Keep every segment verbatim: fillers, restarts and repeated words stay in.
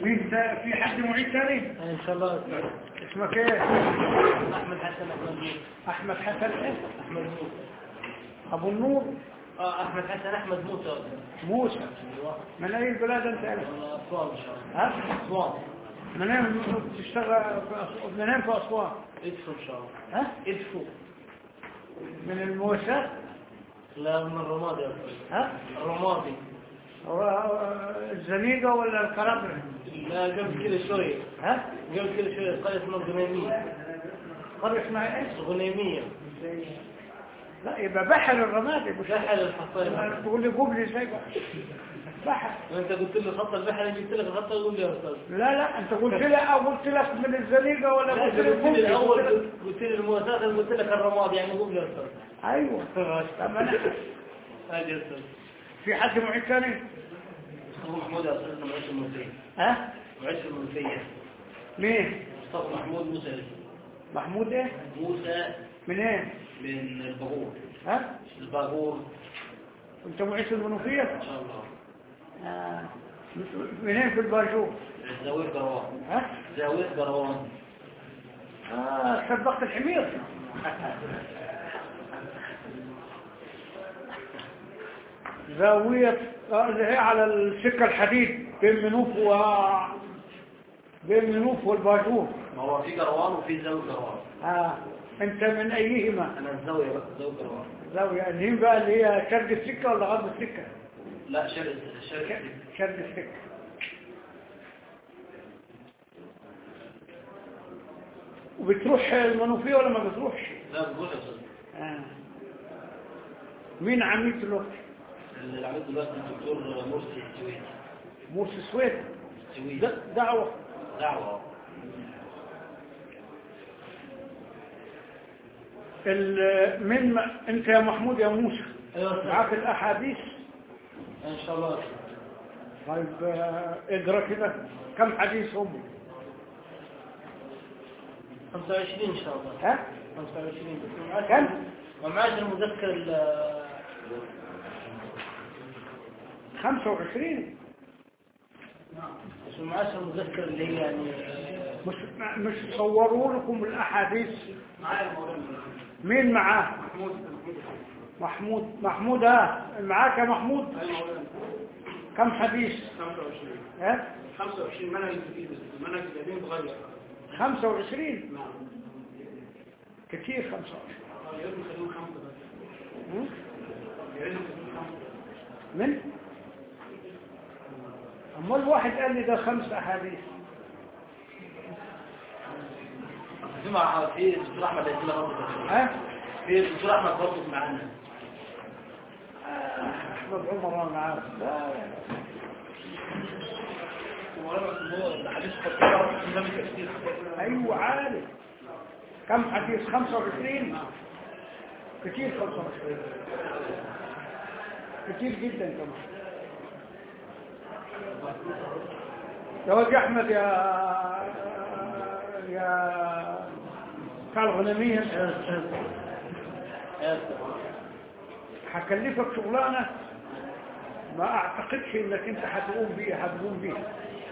مين تا- في حد معيد ثاني؟ ان شاء الله. اسمك ايه؟ احمد حسن احمد موسى. احمد حسن ايه؟ احمد موسى. ابو النور اه احمد حسن احمد موسى. موسى. ايوه. من اي بلاد انت؟ والله اسوان ان شاء الله. ها؟ اسوان. منين تشتغل في أسوان؟ منين في اسوان؟ ادفو ان شاء الله. ها؟ ادفو. من الموسى؟ لا من الرمادي. ها؟ الرمادي. هو الزنيقة ولا القرابرة؟ لا قبل كده شوية. ها؟ قبل كده شوية قرية اسمها الغنيمية. قرية اسمها ايش؟ الغنيمية. لا يبقى بحر الرمادي مش بحر الحصيرة. تقول لي قبلي ازاي بقى؟ بحر. وانت قلت لي خط البحر جبت لك الخط تقول لي يا استاذ. لا لا انت قلت لي او قلت لك من الزنيقة ولا لا قلت قلت لي لي قبلي؟ الاول قلت لي المؤسسات قلت لك الرمادي يعني قول لي يا استاذ. ايوه. طب انا هاجي يا استاذ. في حد معيد ثاني؟ هو محمود يا استاذ معيش المنوفية. ها؟ معيش المنوفية. مين؟ مصطفى محمود موسى. محمود ايه؟ موسى من ايه؟ من الباغور. ها؟ الباغور انت معيش المنوفية؟ ان شاء الله. آه. منين في الباجور؟ زاوية قروان. ها؟ زاوية قروان. اه صدقت الحمير. زاوية آه، اللي هي على السكة الحديد بين منوف و بين منوف والباجور. ما هو في قروان وفي زاوية قروان. اه انت من ايهما؟ انا الزاوية بس زاوية قروان. زاوية اللي هي بقى اللي هي شرق السكة ولا غرب السكة؟ لا شرق شرق. شرق السكة. وبتروح المنوفية ولا ما بتروحش؟ لا بقول يا استاذ. آه. مين عميد دلوقتي؟ اللي عملت دلوقتي الدكتور مرسي السويدي. مرسي السويد. السويدي. د- دعوة. دعوة. ال- من ما انت يا محمود يا موسى ايوه معاك الاحاديث؟ ان شاء الله. طيب آه، اقرا كده كم حديث هم؟ خمسة وعشرين ان شاء الله. ها؟ خمسة وعشرين. كم؟ ومعاش المذكر ال- خمسة وعشرين. بس معاش المذكر اللي هي يعني مش مش صوروا لكم الاحاديث؟ معايا الموضوع. مين معاه؟ محمود. محمود. محمود ها معاك يا محمود؟ كم حديث؟ خمسة وعشرين. ها؟ خمسة وعشرين منهج جديد بس المنهج القديم اتغير. خمسة وعشرين. نعم. كتير خمسة وعشرين. يا ريت نخليهم خمسة بس. هم؟ يا ريت نخليهم خمسة. من؟ امال واحد قال لي ده خمس احاديث. في مع في الدكتور احمد هيجي لنا برضه. ها؟ في الدكتور احمد برضه معانا. آه، احمد عمر انا عارف. لا الحديث خطير كتير. ايوه عارف. كم حديث؟ خمسة وعشرين. كتير خمسة وعشرين. كتير جدا كمان. يا وجه احمد يا يا بتاع الغنمية هكلفك شغلانة ما اعتقدش انك انت هتقوم بيها هتقوم بيها.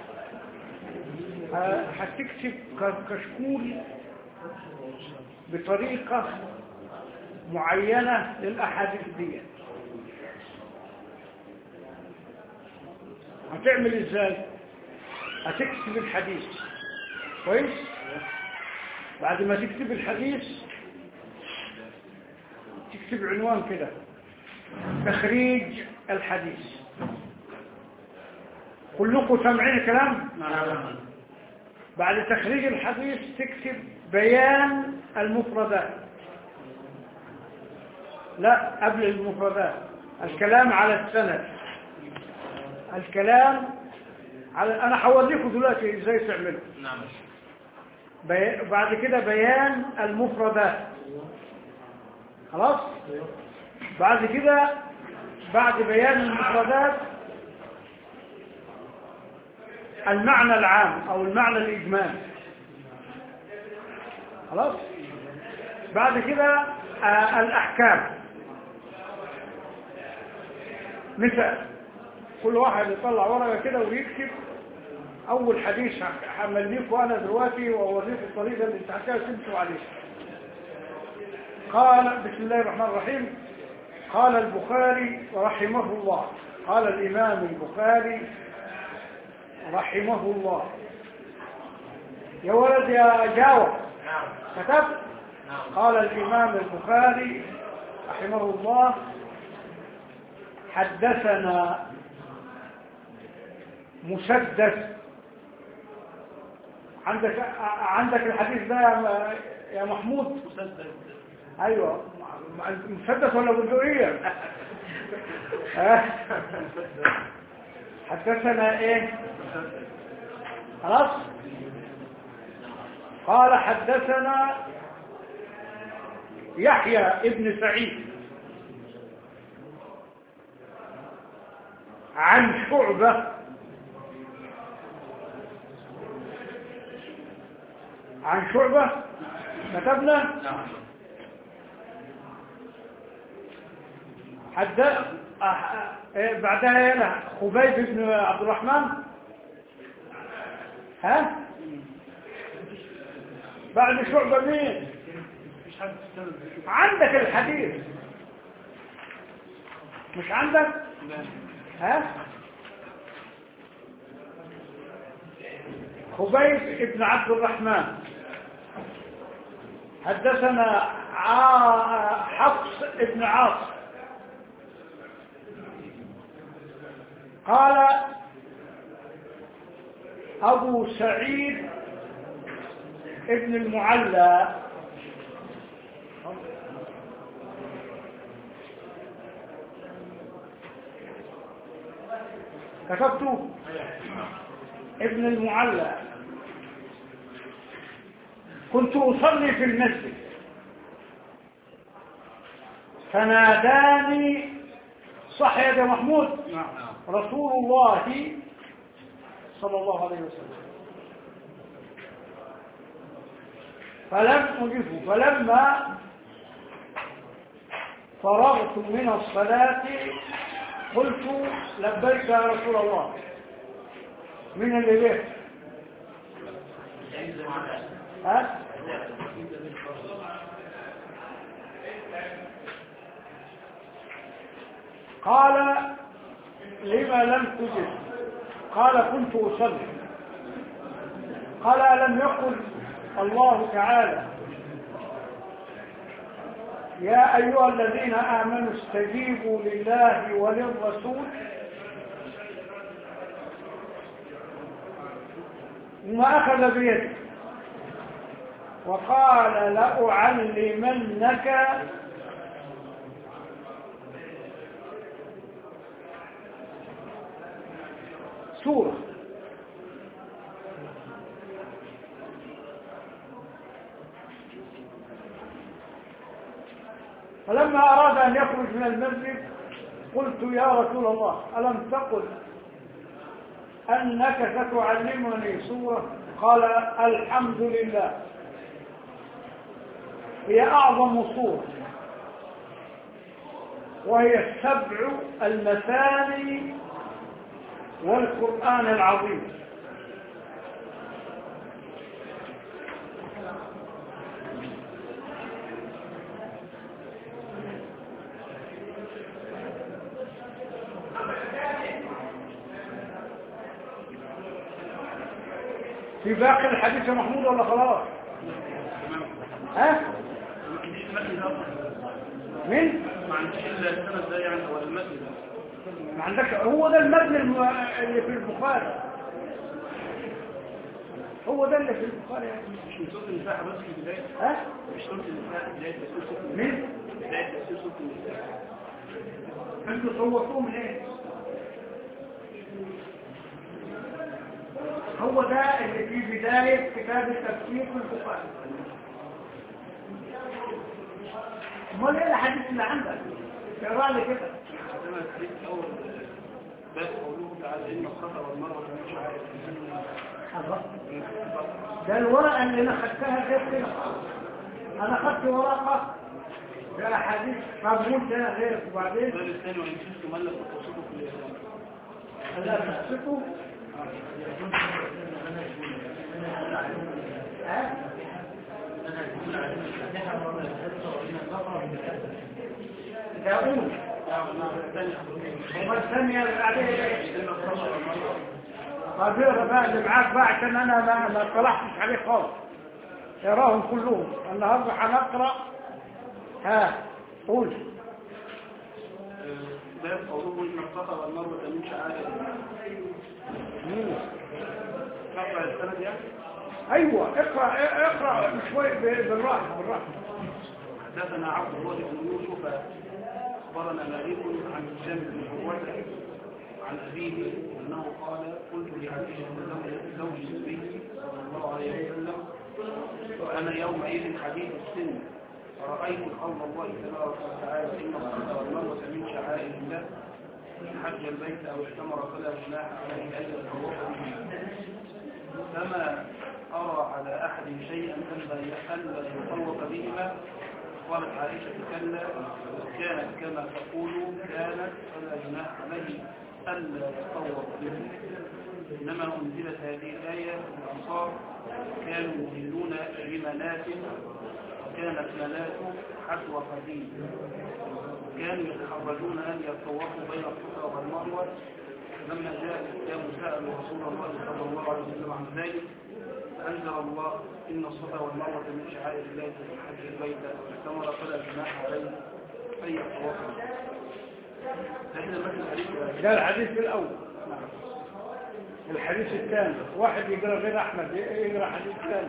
ه- هتكتب ك- كشكول بطريقة معينة للأحاديث دي. هتعمل ازاي؟ هتكتب الحديث كويس. بعد ما تكتب الحديث تكتب عنوان كده تخريج الحديث. كلكم سامعين الكلام؟ نعم. بعد تخريج الحديث تكتب بيان المفردات. لا قبل المفردات الكلام على السند. الكلام على انا هوريكم دلوقتي ازاي تعملوا. نعم. بي... بعد كده بيان المفردات. خلاص. بعد كده بعد بيان المفردات المعنى العام او المعنى الاجمالي. خلاص. بعد كده آه الاحكام. مثال كل واحد يطلع ورقه كده ويكتب اول حديث همليكوا انا دلوقتي واوريكم الطريقه اللي انت هتمشوا عليها. قال بسم الله الرحمن الرحيم. قال البخاري رحمه الله، قال الامام البخاري رحمه الله. يا ولد يا جاوب كتبت. قال الامام البخاري رحمه الله حدثنا مسدد. عندك عندك الحديث ده يا محمود؟ مسدد. ايوه مسدس ولا بندقية؟ حدثنا ايه؟ خلاص. قال حدثنا يحيى ابن سعيد عن شعبة عن شعبة كتبنا. حد أح... بعدها هنا خبيب بن عبد الرحمن. ها بعد شعبة مين؟ عندك الحديث مش عندك؟ ها خبيب بن عبد الرحمن حدثنا حفص بن عاصم قال أبو سعيد ابن المعلى كتبته ابن المعلى كنت أصلي في المسجد فناداني صح يا محمود رسول الله صلى الله عليه وسلم فلم أجبه. فلما فرغت من الصلاة قلت لبيك يا رسول الله. من اللي جه؟ ها؟ قال لما لم تجب؟ قال كنت أصلي. قال ألم يقل الله تعالى يا أيها الذين آمنوا استجيبوا لله وللرسول وما أخذ بيده وقال لأعلمنك سورة. فلما أراد أن يخرج من المسجد قلت يا رسول الله ألم تقل أنك ستعلمني سورة؟ قال الحمد لله هي أعظم سورة وهي السبع المثاني والقرآن العظيم. في باقي الحديث يا محمود ولا خلاص؟ ها؟ مين؟ ما عندكش الا السند ده يعني هو المتن ده. ما عندكش. هو ده المتن اللي في البخاري. هو ده اللي في البخاري يعني. مش من سورة النساء بس في البداية. ها؟ مش سورة النساء بداية تفسير سورة النساء. مين؟ بداية تفسير سورة النساء. انتوا صورتوه من ايه؟ هو ده اللي في بداية كتاب التفسير في البخاري. امال ايه الحديث اللي عندك؟ اقرا لي كده. عندنا الحديث الاول باب قوله تعالى ان الصفا والمروه مش عارف. ده الورقه اللي انا خدتها غير كده. انا خدت ورقه ده حديث مضمون ده غير. وبعدين الباب الثاني وان شئتم ملك وتوصفوا في الاسلام. لا تحسكوا يقول الثانية هو الثانية اللي بعدين ايه؟ إن الخطأ والمرأة طب اقرا بقى اللي معاك بقى عشان انا ما ما اطلعتش عليه خالص. اقراهم كلهم النهارده هنقرا. ها قول. باب قوله إن الصفا والمروة من شعائر الله. مم. نقرأ السند يعني. ايوه اقرا اقرا شوي بالراحه بالراحه. حدثنا عبد الله بن يوسف أخبرنا مالك عن هشام بن عروة عن أبيه أنه قال قلت لعائشة زوج النبي صلى الله عليه وسلم وأنا يومئذ حديث السن فرأيت قول الله تبارك وتعالى إن الصفا والمروة من شعائر الله من حج البيت أو اعتمر فلا جناح عليه أن يتطوف به فما أرى على أحد شيئا ألا يطوف بهما. قالت عائشة كلا كانت كما تقول كانت فلا جناح عليه ألا يتطوف به. إنما أنزلت هذه الآية في الأنصار كانوا يهلون بمنات وكانت منات حسو قديم كانوا يتحرجون أن يتطوفوا بين الصفا والمروة. لما جاء الإسلام سألوا رسول الله صلى الله عليه وسلم عن ذلك فأنزل الله إن الصفا والمروة من شعائر الله في حج البيت واعتمر فلا جناح عليه أن يتطوف. ده الحديث الأول. الحديث الثاني واحد يقرأ غير أحمد يقرأ حديث ثاني.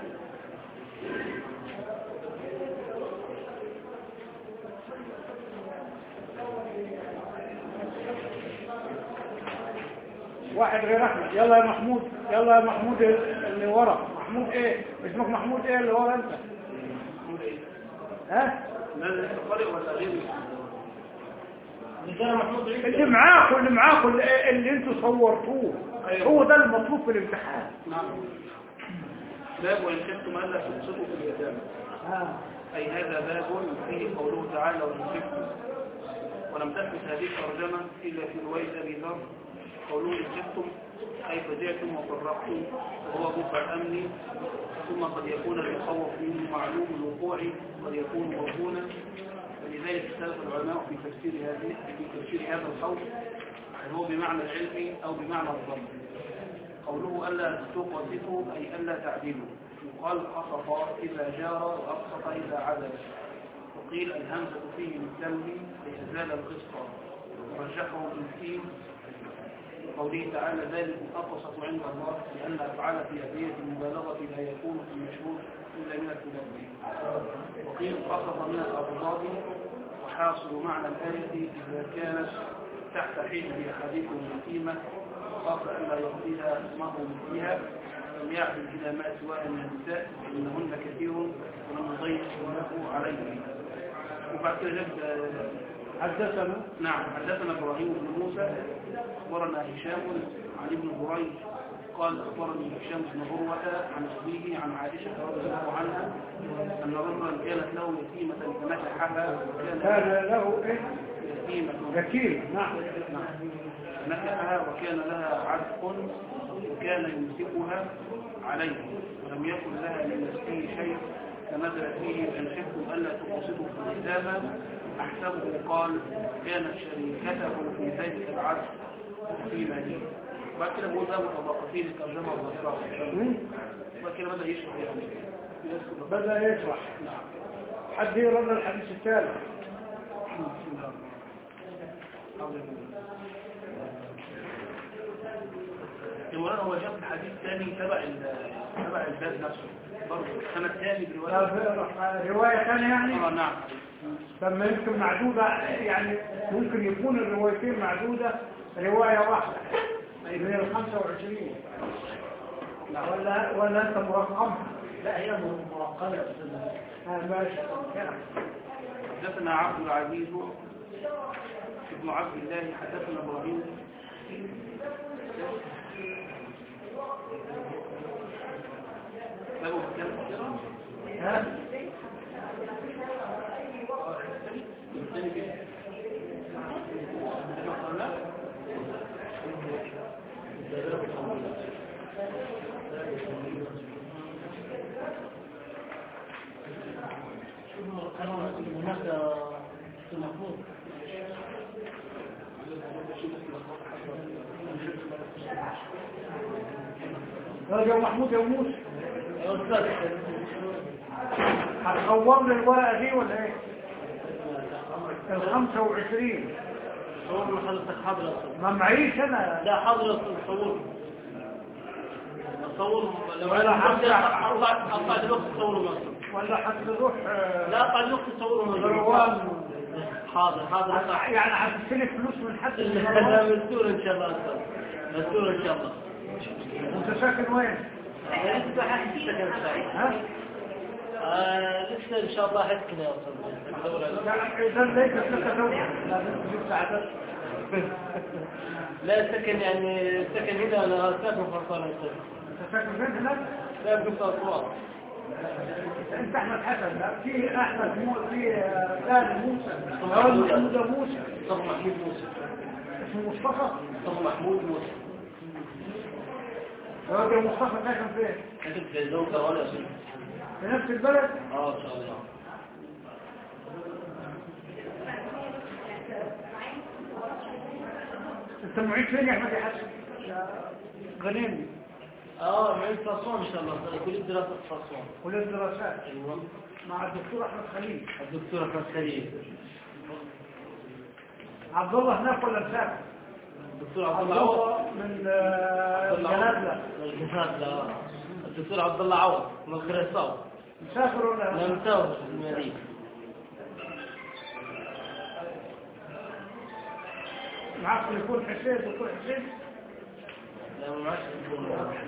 واحد غير أحمد. يلا يا محمود يلا يا محمود اللي ورا. محمود ايه اسمك؟ محمود ايه اللي ورا انت؟ محمود ايه؟ ها؟ لا لا القارئ ولا غيره؟ اللي معاكم اللي معاكم اللي, اللي انتوا صورتوه. أيوة. هو ده المطلوب في الامتحان. نعم. باب وإن خفتم ألا تقسطوا في اليتامى. آه. أي هذا باب فيه قوله تعالى وإن خفتم ولم تثبت هذه الترجمة إلا في رواية أبي ذر قوله إن خفتم أي فجعتم وفرقتم وهو ضد الأمن ثم قد يكون المخوف منه معلوم الوقوع قد يكون موهونا. ولذلك اختلف العلماء في تفسير هذه في تفسير هذا الخوف هل هو بمعنى العلم أو بمعنى الظن. قوله ألا تقسطوا أي ألا تعدلوا يقال قسط إذا جار وأقسط إذا عدل. وقيل الهمزة فيه بالتنوين لإزال القسط ورجحه بالسين قوله تعالى ذلك أقسط عند الله لأن أفعال في أدية المبالغة لا يكون في المشهور إلا من التنبيه. وقيل قسط من الأبضاد وحاصل معنى الآية إذا كانت تحت حجب أحدكم يتيمة خاف ألا يعطيها مهر فيها لم يعدل إلى ما سواء من النساء إنهن كثير ولم يضيق له عليه. وبعد كده حدثنا نعم حدثنا إبراهيم بن موسى أخبرنا هشام عن ابن بريد قال أخبرني هشام بن عروة عن أبيه عن عائشة رضي الله عنها أن رجلا كانت له يتيمة فنكحها كان له إيه؟ يتيمة يتيمة نعم نكحها وكان لها عتق وكان يمسكها عليه ولم يكن لها من نفسه شيء فنزل فيه أن خفتم ألا تقسطوا في اليتامى أحسبه قال كانت شريكته في ذلك العتق في ماليه. بعد كده بقول ده متضاقفين الترجمة والظاهرة وبعد كده بدأ يشرح يعني بدأ يشرح. نعم. حد يرد الحديث الثالث. المرأة هو جاب الحديث الثاني تبع تبع الباب نفسه برضه السنة الثاني برواية رواية ثانية يعني؟ اه نعم. فما يمكن معدودة يعني ممكن يكون الروايتين معدودة رواية واحدة من الخمسة وعشرين ولا ولا أنت مرقمها؟ لا هي مرقمة يا أستاذ. آه ماشي. حدثنا عبد العزيز ابن عبد الله حدثنا إبراهيم بابه بكلام ها؟ هناك المفروض يا محمود يا موسى هتصور لي الورقة دي ولا ايه؟ الخمسة وعشرين صور من حضرتك حاضر ما معيش انا. لا حاضر صور صور لو ولا حتى اطلع اطلع دلوقتي صوروا مصر ولا هتروح لا اطلع دلوقتي صوروا مصر مروان. حاضر حاضر يعني هتستلف فلوس من حد من لا مروان؟ مسؤول ان شاء الله مسؤول ان شاء الله. انت ساكن وين؟ لسه حسكن ها؟ لسه ان شاء الله حسكن يا استاذ. يعني اذا ليس لك زوجة لازم تجيب ساعدك. لا سكن يعني سكن هنا انا ساكن في اسوان. انت ساكن فين هناك؟ لا في اسوان. انت احمد حسن. لا في احمد مو في ثاني موسى هو محمود موسى. مصطفى محمود موسى. اسمه مصطفى مصطفى محمود موسى. هو مصطفى ساكن فين؟ ساكن في الزوجة ولا شيء في نفس البلد؟ اه ان شاء الله. انت معيد فين يا احمد يا حسن؟ غنيمي. اه معيد في اسوان ان شاء الله. كلية دراسة في اسوان. كلية الدراسات ايوه مع الدكتور احمد خليل. الدكتور احمد خليل. عبد الله هناك ولا مسافر؟ الدكتور عبد عبد الله عوض. الله من الجنابلة. الجنابلة. الدكتور عبد الله عوض من الخريصاوي. مسافر ولا؟ لا مسافر في المدينة. معك يكون حسين دكتور حسين؟ لا ما معكش يكون.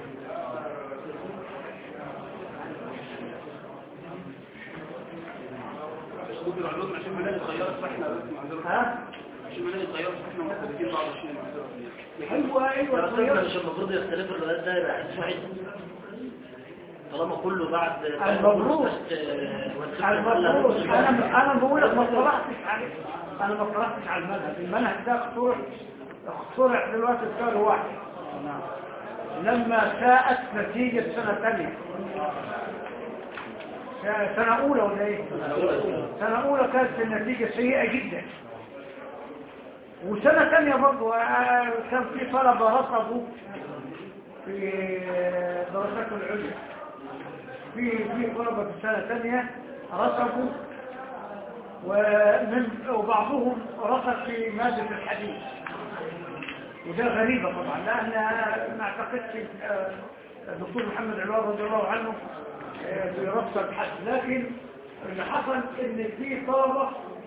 اسلوب العلوم عشان ملاقي الطيارة احنا بس معذرة. ها؟ عشان ملاقي الطيارة احنا محتاجين بعض الشيء معذرة. ايوه ايوه لا الطيارة. مش المفروض يختلف الغلاف ده يبقى حديث واحد طالما كله بعد المبروك المبروك انا انا بقول لك ما اطلعتش عليه. انا ما اطلعتش على المنهج. المنهج ده اخترع اخترع دلوقتي بشهر واحد لما ساءت نتيجة سنة ثانية. سنة أولى ولا إيه؟ سنة أولى كانت النتيجة سيئة جدا. وسنة ثانية برضو كان في طلبة رفضوا في دراسات العليا. في في طلبة في السنة الثانية رسبوا ومن وبعضهم رسب في مادة الحديث. وده غريبة طبعا لأن ما اعتقدش الدكتور محمد علوان رضي الله عنه بيرسب حد. لكن اللي حصل ان في طلبة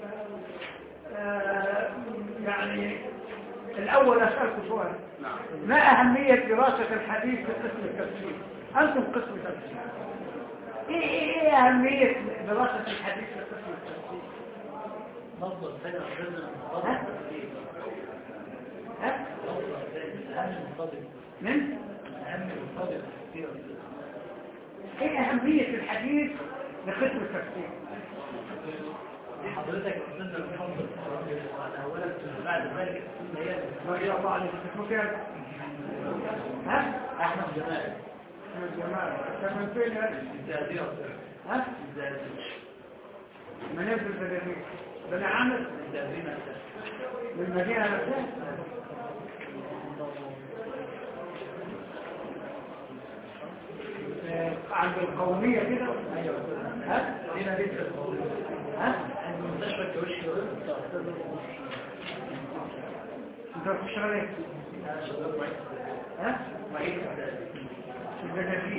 يعني الأول أسألكم سؤال. ما أهمية دراسة الحديث في قسم التفسير؟ أنتم قسم تفسير. إيه, إيه, إيه أهمية دراسة الحديث في قسم التفسير؟ نفضل سنة ها؟ ها؟ من؟ ايه اهمية الحديث لقسم التفسير؟ حضرتك استاذ محمد اولا بعد ذلك رضي الله عنك اسمه كام؟ ها؟ احمد جمال. احمد جمال. انت من فين يا الزقازيق. ها؟ الزقازيق. من ابن الزقازيق. بني عامر؟ الزقازيق من المدينة نفسها؟ عند القومية كده؟ ها؟ هنا لسه القومية. ها؟ المستشفى الجوشي. انت بتشتغل ايه؟ ها؟ معيد. الزقازيق.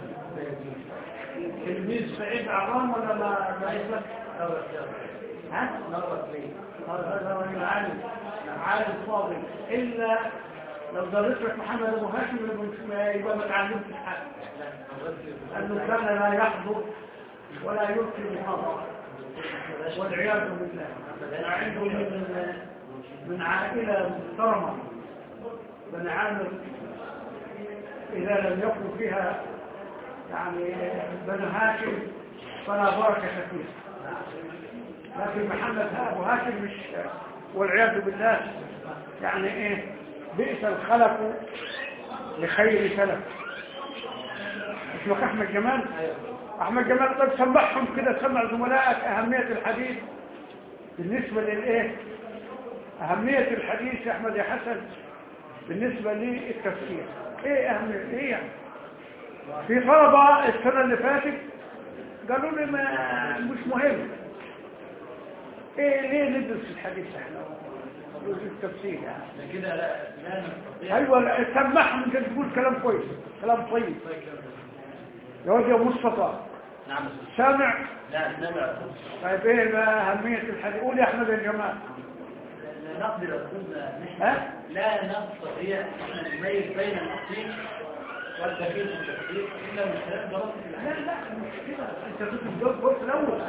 تلميذ سعيد عرام ولا ما ما يسلك؟ ها؟ نظرت لي. هذا رجل عالم عالم فاضل إلا لو درست لك محمد أبو هاشم يبقى ما تعلمتش حاجة. لأنه كان لا يحضر ولا يلقي محاضرة والعياذ بالله. أنا عنده من من عائلة محترمة بني عامر إذا لم يكن فيها يعني بني هاشم فلا بركة فيها. لكن محمد أبو هاشم مش والعياذ بالله يعني إيه بئس الخلف لخير سلف. اسمك أحمد جمال؟ أحمد جمال. طيب سمعهم كده سمع زملائك أهمية الحديث بالنسبة للإيه؟ أهمية الحديث يا أحمد يا حسن بالنسبة للتفسير. إيه أهمية؟ إيه يعني؟ في طلبة السنة اللي فاتت قالوا لي ما مش مهم. ايه ليه ندرس الحديث احنا التفسير يعني كده لا لا نستطيع. ايوه سمعهم انت تقول كلام كويس كلام طيب يا واد يا مصطفى. نعم سامع؟ لا سمع. طيب ايه بقى اهميه الحديث؟ قول يا احمد يا جماعه. لا نقدر أقول نحن ها؟ لا نستطيع أن نميز بين الأصيل والدخيل في التفسير إلا من خلال دراسة لا لا مش كده انت كنت بتقول في الاول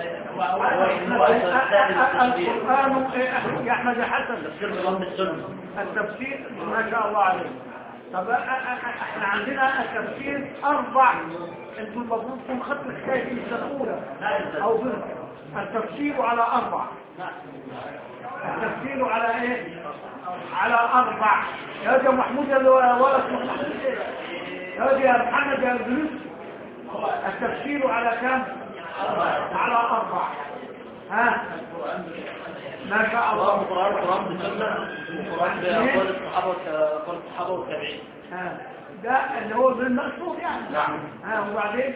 القرآن يا احمد يا حسن تفسير بضم السنة. التفسير ما شاء الله عليك. طب احنا عندنا التفسير اربع انتم المفروض تكون خدت الحكايه دي السنه الاولى او ضمن التفسير على اربع. التفسير على ايه؟ على اربع. يا واد يا محمود يا ولد محمود يا واد يا محمد يا ادريس التفسير على كم؟ على اربع. ها ما شاء الله. القرآن القرآن بالسنة القرآن بأقوال الصحابة وأقوال الصحابة والتابعين. ها ده اللي هو بالمقصود يعني. نعم. ها وبعدين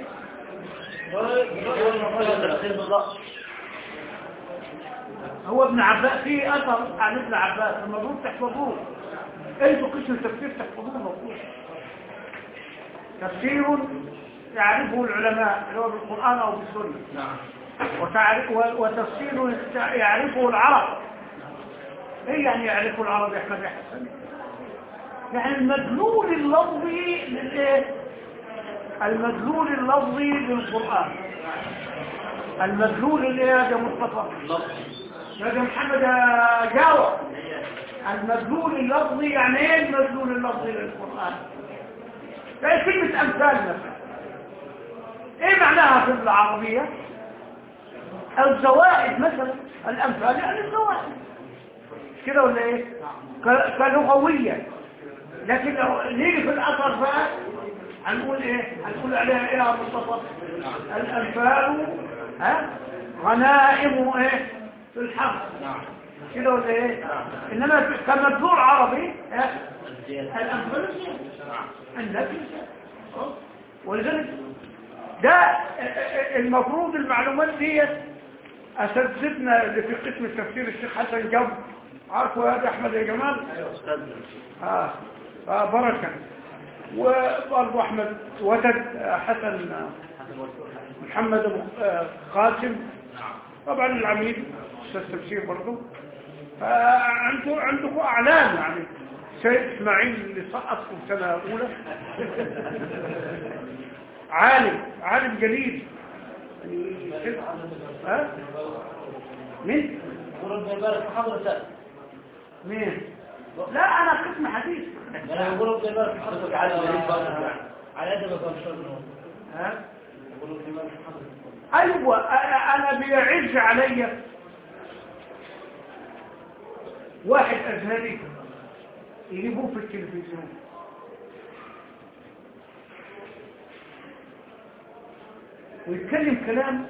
هو ابن عباس في اثر عن ابن عباس المفروض تحفظوه. انتوا قسم التفسير تحفظوه المفروض. تفسير يعرفه العلماء اللي هو بالقرآن او بالسنة. نعم. وتعرف وتفسير يعرفه العرب. ايه يعني يعرفه العرب يا احمد يا حسن؟ يعني المدلول اللفظي للايه؟ المدلول اللفظي للقرآن. المدلول اللي يا مصطفى يا محمد جاوب. المدلول اللفظي يعني ايه المدلول اللفظي للقرآن؟ زي كلمة امثال مثلا. ايه معناها في العربية؟ الزوائد مثلا. الامثال يعني الزوائد كده ولا ايه؟ كلغوية. لكن لو نيجي في الاثر بقى هنقول ايه؟ هنقول عليها ايه يا مصطفى؟ الانفال ها غنائم ايه في الحرب كده ولا ايه؟ انما كمدلول عربي ها الانفال النبي. ولذلك ده المفروض المعلومات دي اساتذتنا اللي في قسم التفسير الشيخ حسن جاب عارفوا هذا احمد يا جمال. ايوه استاذ. اه اه بركه. وبرضه احمد وتد حسن محمد قاسم طبعا العميد استاذ تفسير برضه. فعنده عندكم اعلام يعني سيد اسماعيل اللي سقط في سنه اولى عالم عالم جليل. ها مين؟ يقولون بيبارك حضرتك. مين؟ لا انا قسم حديث. انا يقولون بيبارك حضرتك على على ادب الشرطه. ها يقولون بيبارك حضرتك. ايوه انا بيعز عليا واحد ازهري يجيبوه في التلفزيون ويتكلم كلام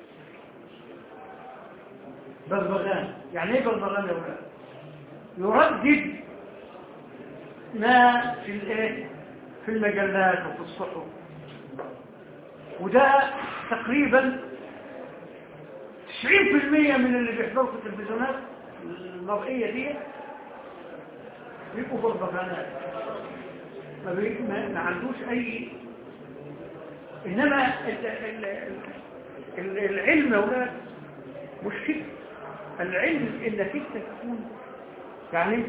بغبغان. يعني ايه بغبغان يا ولاد؟ يردد ما في الايه في المجلات وفي الصحف. وده تقريبا تسعين بالمئة من اللي بيحضروا في التلفزيونات المرئية دي بيبقوا بغبغانات ما, بي... ما... ما عندوش اي. انما ال... ال... ال... العلم يا ولاد مش كده. العلم انك انت تكون يعني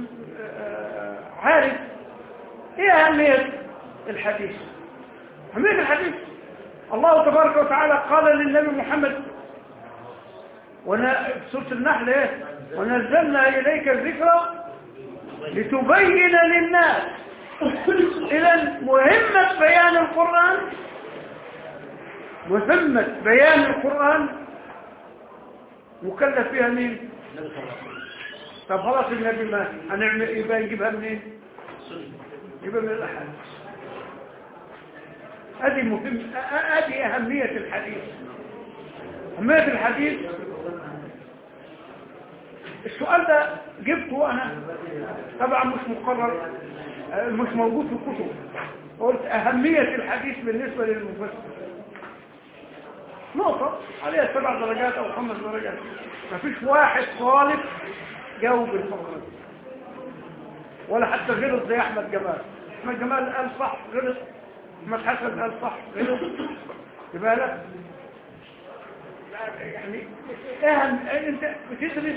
عارف ايه اهميه الحديث. اهميه الحديث الله تبارك وتعالى قال للنبي محمد وانا في سوره النحل ايه ونزلنا اليك الذكر لتبين للناس. اذا مهمه بيان القران مهمه بيان القران مكلف فيها مين؟ طب خلاص النبي ما هنعمل يبقى نجيبها منين؟ يبقى من الاحاديث. هذه مهم هذه اهميه الحديث. اهميه الحديث السؤال ده جبته انا طبعا مش مقرر مش موجود في الكتب. قلت أهمية الحديث بالنسبة للمفسر نقطة عليها سبع درجات أو خمس درجات. ما فيش واحد طالب جاوب الفقرة ولا حتى غلط زي أحمد جمال. أحمد جمال قال صح غلط، أحمد حسن قال صح غلط. يبقى لك يعني اهم انت بتدرس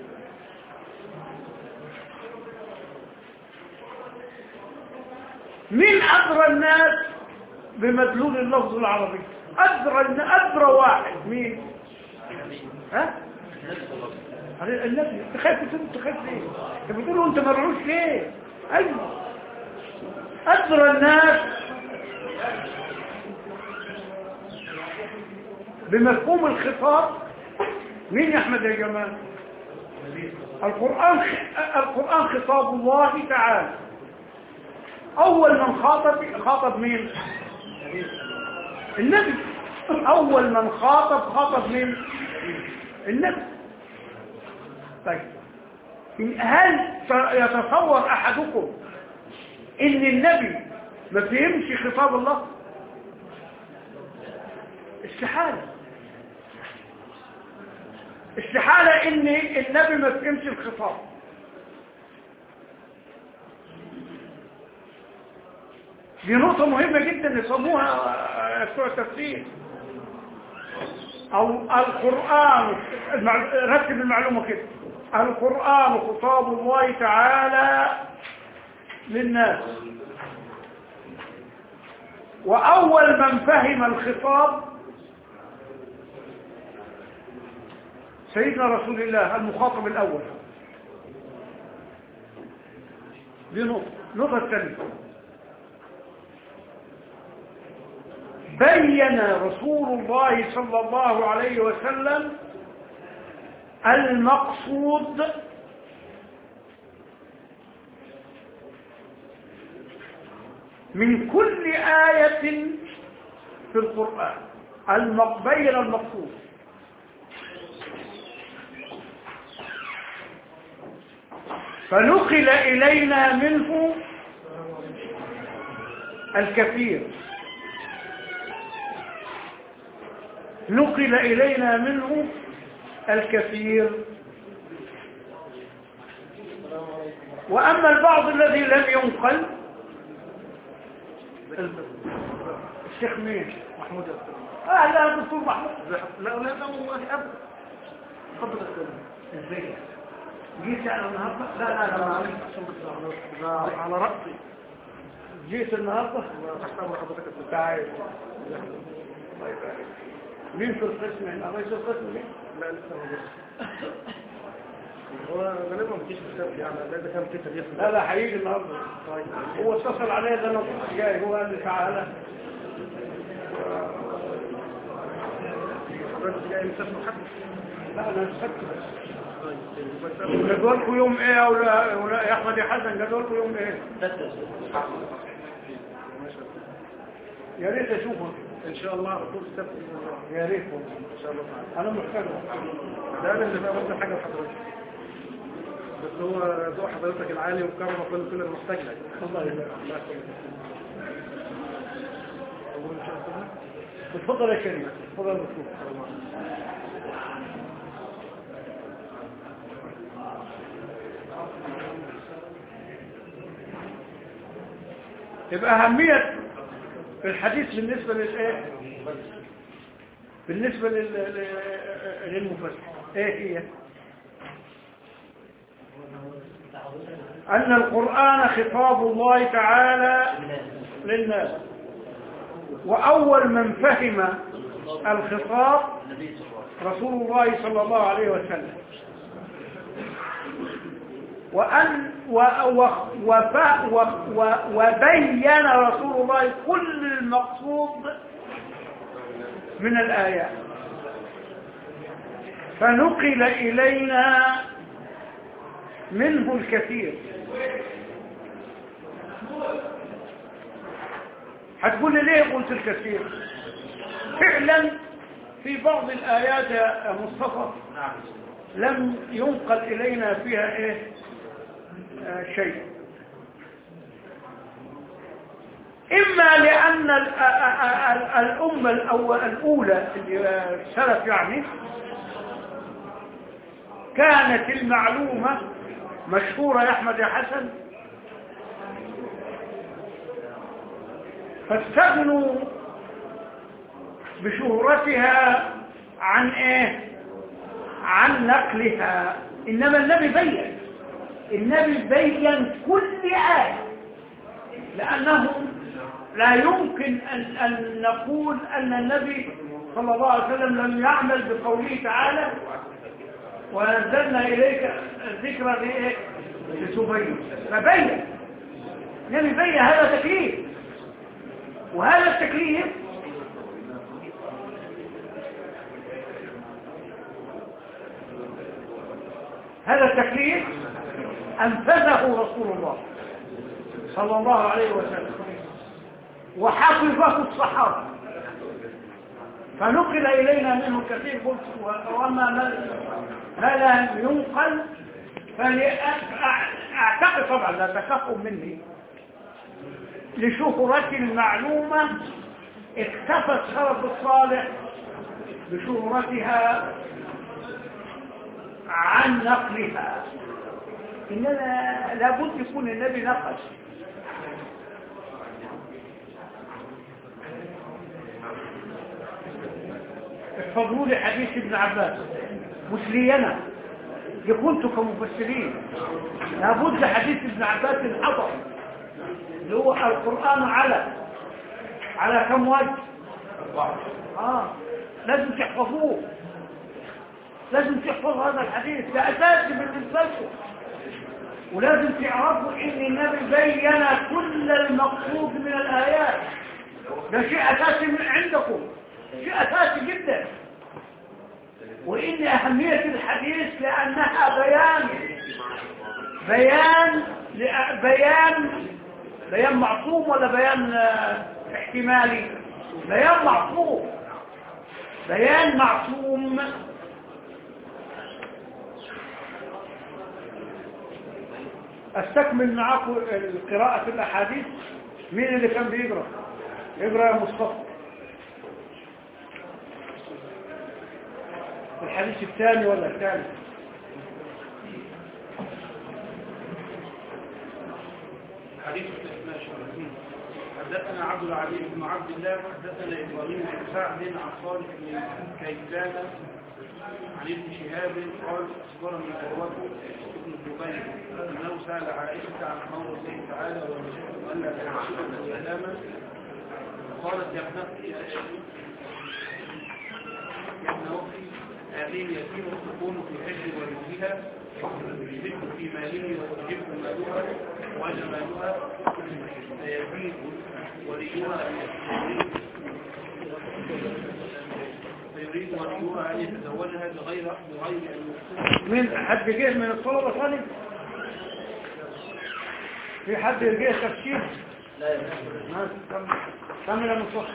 مين أدرى الناس بمدلول اللفظ العربي؟ أدرى أدرى واحد مين؟ ها؟ النبي. تخاف تخاف ليه؟ انت بتقولوا انت مرعوش ليه؟ ايوه أدرى الناس بمفهوم الخطاب مين يا احمد يا جمال؟ القرآن القرآن خطاب الله تعالى. أول من خاطب خاطب مين؟ النبي. أول من خاطب خاطب مين؟ النبي. طيب هل يتصور أحدكم إن النبي ما فهمش خطاب الله؟ استحالة. استحالة إن النبي ما فهمش الخطاب. دي نقطة مهمة جدا يسموها بتوع التفسير. أو القرآن، رتب المعلومة كده، القرآن خطاب الله تعالى للناس، وأول من فهم الخطاب سيدنا رسول الله المخاطب الأول. دي نقطة. النقطة الثانية، بين رسول الله صلى الله عليه وسلم المقصود من كل آية في القرآن. بين المقصود. فنقل إلينا منه الكثير نقل إلينا منه الكثير وأما البعض الذي لم ينقل، الشيخ مين؟ محمود اه لا دكتور محمود. لا لا لا والله ابدا. تفضل ازاي جيت انا النهارده؟ لا لا لا على على راسي. جيت النهارده احسن حضرتك تعال. الله يبارك. مين في القسم هنا؟ رئيس القسم مين؟ لا لسه ما جاش. هو غالبا ما فيش كتاب يعني، لازم كان كتاب يسمع. لا لا هيجي النهارده. طيب هو اتصل عليا ده انا كنت جاي، هو قال لي تعالى. حضرتك جاي من سفر حد؟ لا انا مسكت بس. جدولكم يوم ايه يا ولا يا احمد يا حسن؟ جدولكم يوم ايه؟ يا ريت اشوفه ان شاء الله على طول السبت. يا ريت ان شاء الله تعالى. انا محتاج. ده انا اللي بعمل حاجه لحضرتك، بس هو ذوق حضرتك العالي وكرمه كل كل المحتاج لك. الله يبارك. الله يخليك. اتفضل يا كريم. اتفضل يا دكتور. يبقى أهمية الحديث بالنسبة للإيه؟ بالنسبة للمفسر إيه هي؟ أن القرآن خطاب الله تعالى للناس، وأول من فهم الخطاب رسول الله صلى الله عليه وسلم، وأن و و و و وبين رسول الله كل المقصود من الآيات، فنقل إلينا منه الكثير. هتقول لي ليه قلت الكثير؟ فعلا في بعض الآيات يا مصطفى لم ينقل إلينا فيها إيه؟ آه شيء. إما لأن الأمة الأولى السلف يعني كانت المعلومة مشهورة يا أحمد يا حسن، فاستغنوا بشهرتها عن إيه؟ عن نقلها. إنما النبي بين النبي بين كل آية، لأنه لا يمكن أن, أن نقول أن النبي صلى الله عليه وسلم لم يعمل بقوله تعالى ونزلنا إليك ذكرى لتبين. فبين النبي بين هذا تكليف، وهذا التكليف هذا التكليف أنفذه رسول الله صلى الله عليه وسلم وحفظه الصحابة، فنقل إلينا منه كثير. قلت وما ما لا ينقل فأعتقد طبعا لا تخافوا مني لشهرة المعلومة اكتفى السلف الصالح بشهرتها عن نقلها. إنما لابد يكون النبي نقل. احفظوا لي حديث ابن عباس مسلينا لكنت كمفسرين، لابد حديث ابن عباس الحضر اللي هو القرآن على على كم وجه؟ آه لازم تحفظوه، لازم تحفظوا هذا الحديث، ده أساسي بالنسبة لكم. ولازم تعرفوا ان النبي بين كل المقصود من الآيات، ده شيء أساسي من عندكم، شيء أساسي جدا. وإن أهمية الحديث لأنها بيان بيان بيان بيان معصوم ولا بيان احتمالي؟ بيان معصوم، بيان معصوم. استكمل معاكم القراءة في الأحاديث. مين اللي كان بيقرأ؟ اقرأ يا مصطفى الحديث الثاني ولا الثالث؟ حديث ماشي. حدثنا عبد العزيز بن عبد الله حدثنا ابراهيم بن سعد عن صالح بن كيسان عن ابن شهاب قال اخبرني عروه ابن الزبير انه سال عائشه عن قول الله تعالى والا تنسوا اليتامى قالت يا ابن يا ابن اختي هذه اليتيم تكون في حج ولدها يشرك في ماله وتجب مالها وجمالها فيزيد وليها ان فيريد وليها ان يتزوجها بغير بغير ان يكون. من حد جه من الطلبه ثاني؟ في حد جه تفسير؟ لا يا كم كم من الصح.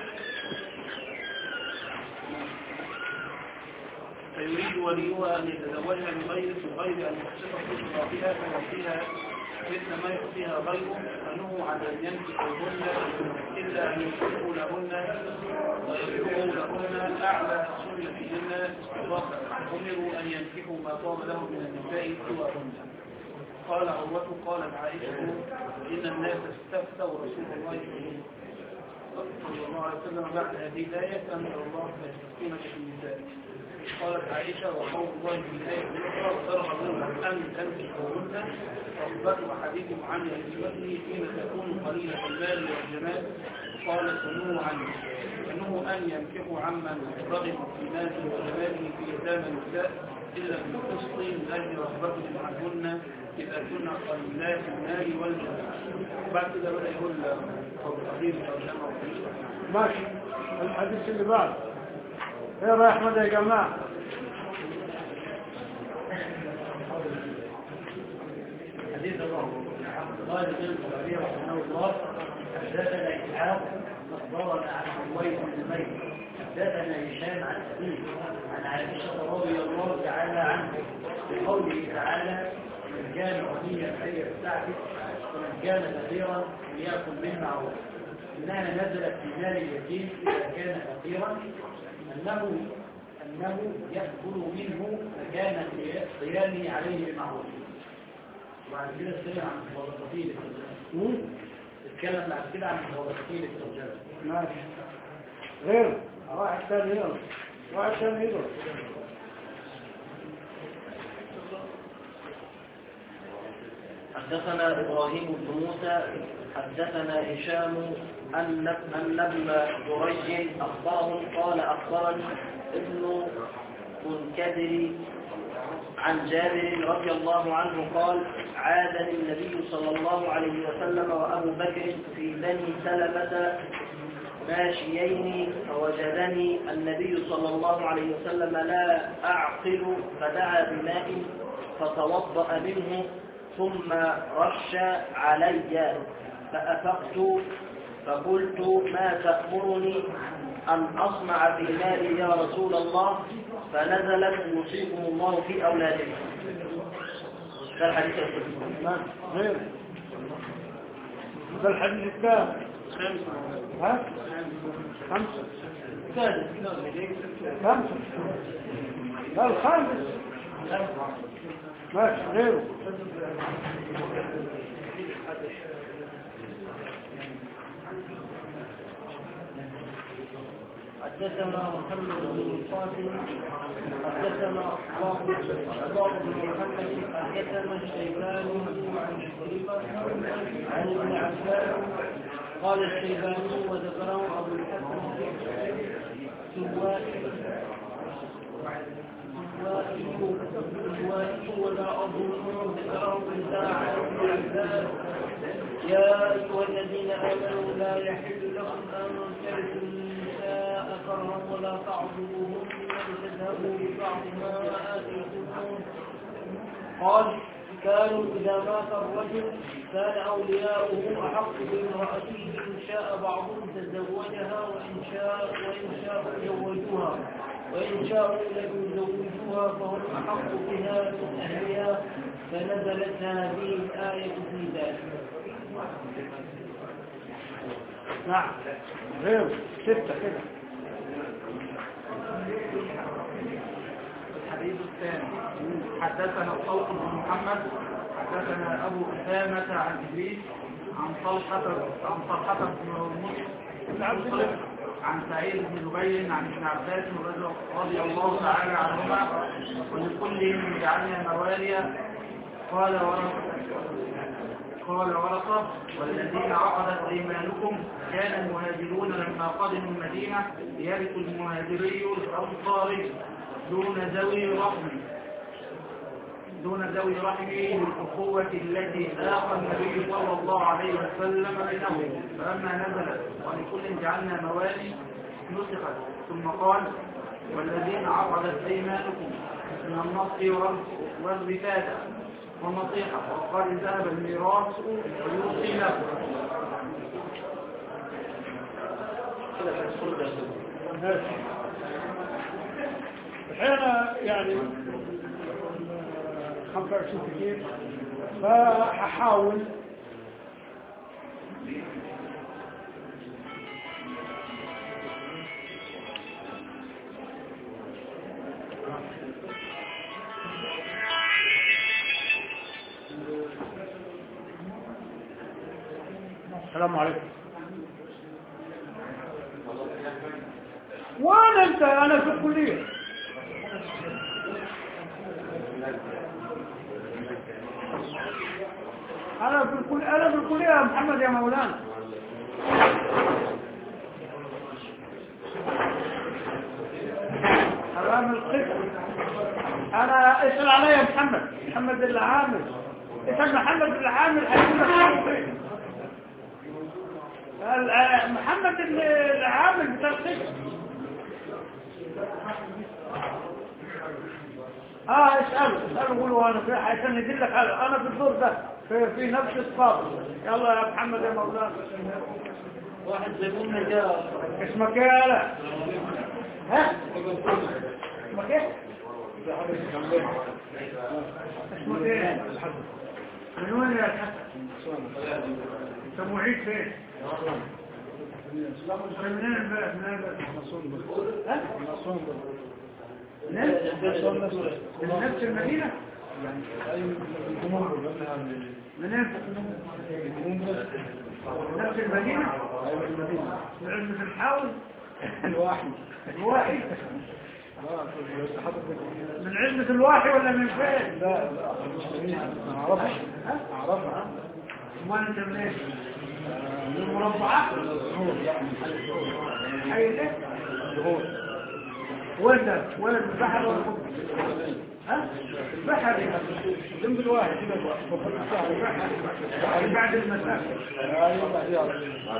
فيريد وليها أن يتزوجها بغير بغير أن يحسب خطبها بها فيعطيها مثل ما يعطيها غيره، فنهوا عن أن ينكحوهن إلا أن ينكحوا لهن ويبلغوا لهن أعلى سنتهن استضافة. أمروا أن ينكحوا ما طاب لهم من النساء سواهن. قال عروة قالت عائشة إن الناس استفتوا رسول الله صلى الله عليه وسلم بعد هذه الآية فأنزل الله فيستفتونك في النساء. قالت عائشة وقول الله في الآية الأخرى ترغبون أن تنكحوهن رغبة أحدكم عن نسوته حين تكون قليلة المال والجمال. قال فنهوا عنه فنهوا أن ينكحوا عمن رغب في ماله وجماله في يتامى النساء إلا بالقسط من أجل رغبتهم عنهن إذا كنا قليلات المال والجمال. بعد كده بدأ يقول التفضيل والجمع ماشي. الحديث اللي بعد يا أحمد يا جماعة. حديث الله قال ابن الخبير رحمه الله حدثنا إسحاق أخبرنا عن حويس بن ميت حدثنا هشام عن أبيه عن عائشة رضي الله تعالى عنه بقوله تعالى من كان غنيا فليستعفف ومن كان فقيرا فليأكل بالمعروف. إنها نزلت في مال اليتيم إذا كان فقيرا أنه أنه يأكل منه مكان قيامه عليه بالمعروف. وبعد كده اتكلم عن الموظفين للترجمة. اتكلم بعد كده عن الموظفين للترجمة. ماشي. غير واحد ثاني يضرب واحد ثاني يضرب. حدثنا إبراهيم بن موسى حدثنا هشام أن أن ابن جريج أخبرهم قال أخبرني ابن منكدر عن جابر رضي الله عنه قال عادني النبي صلى الله عليه وسلم وأبو بكر في بني سلمة ماشيين فوجدني النبي صلى الله عليه وسلم لا أعقل فدعا بماء فتوضأ منه ثم رش علي فأفقت فقلت ما تأمرني أن أصنع في مالي يا رسول الله فنزلت يوصيكم الله في أولادكم. ده الحديث نعم غير ده الحديث الثاني ها خمسة ثالث خمسة ده الخامس ماشي غيره حدثنا محمد بن القاسم حدثنا أخبار بن محمد حدثنا الشيباني عن شريفة عن ابن عباس قال الشيباني وذكره أبو الحسن سوائي سوائي ولا أظن ذكره إلا عن ابن عباس يا أيها الذين آمنوا لا يحل لكم أن ترثوا النساء كرها ولا تعضلوهن لتذهبوا ببعض ما آتيتموهن. قال كانوا إذا مات الرجل كان أولياؤه أحق بامرأته إن شاء بعضهم تزوجها وإن شاء وإن شاءوا زوجوها وإن شاءوا لم يزوجوها فهم أحق بها من أهلها فنزلت هذه الآية في ذلك. نعم غير ستة كده. الحديث الثاني حدثنا الصوت بن محمد حدثنا أبو أسامة عن إدريس عن طلحة عن طلحة بن مسلم عن سعيد بن جبير عن ابن عباس رضي الله تعالى عنهما ولكلهم جعلنا مواليا. قال ورقة قال ورقة والذين عقدت أيمانكم كان المهاجرون لما قدموا المدينة يرث المهاجري الأنصاري دون ذوي رحم دون ذوي رحم للأخوة التي ساق النبي صلى الله عليه وسلم بينهم. فلما نزلت ولكل جعلنا موالي نسخت ثم قال والذين عقدت أيمانكم من النصر والرفادة والنصيحة وقال ذهب الميراث ويوصي له. الحين يعني خمسة وعشرين كتير فحاول السلام عليكم. وانا انت انا في الكلية انا في الكلية انا في الكلية يا محمد يا مولانا. حرام القسم انا اسأل عليا يا محمد محمد اللي عامل اسأل محمد اللي عامل هيقول محمد العامل بتاع القسم. اه اسأله اسأله قولوا انا في عشان يدلك على انا في الدور ده في, في نفس الصف. يلا يا محمد يا مولانا. واحد زبون جاء اسمك ايه يا لا ها اسمك ايه اسمك ايه من وين يا الحسن انت معيد فين منين البلد منين البلد ها؟ منين؟ من نفس المدينة؟ منين؟ نفس المدينة؟ من علم في الحاول؟ الواحد الواحد؟ من علمة الواحي ولا من فين؟ لا لا انا اعرفها اعرفها ما انت منين؟ من المربعات؟ حي ايه؟ وين ده؟ وين البحر ولا القطب؟ ها؟ البحر جنب الواحد كده بفضل الساعة البحر بعد المسافة ايوه بعد يلا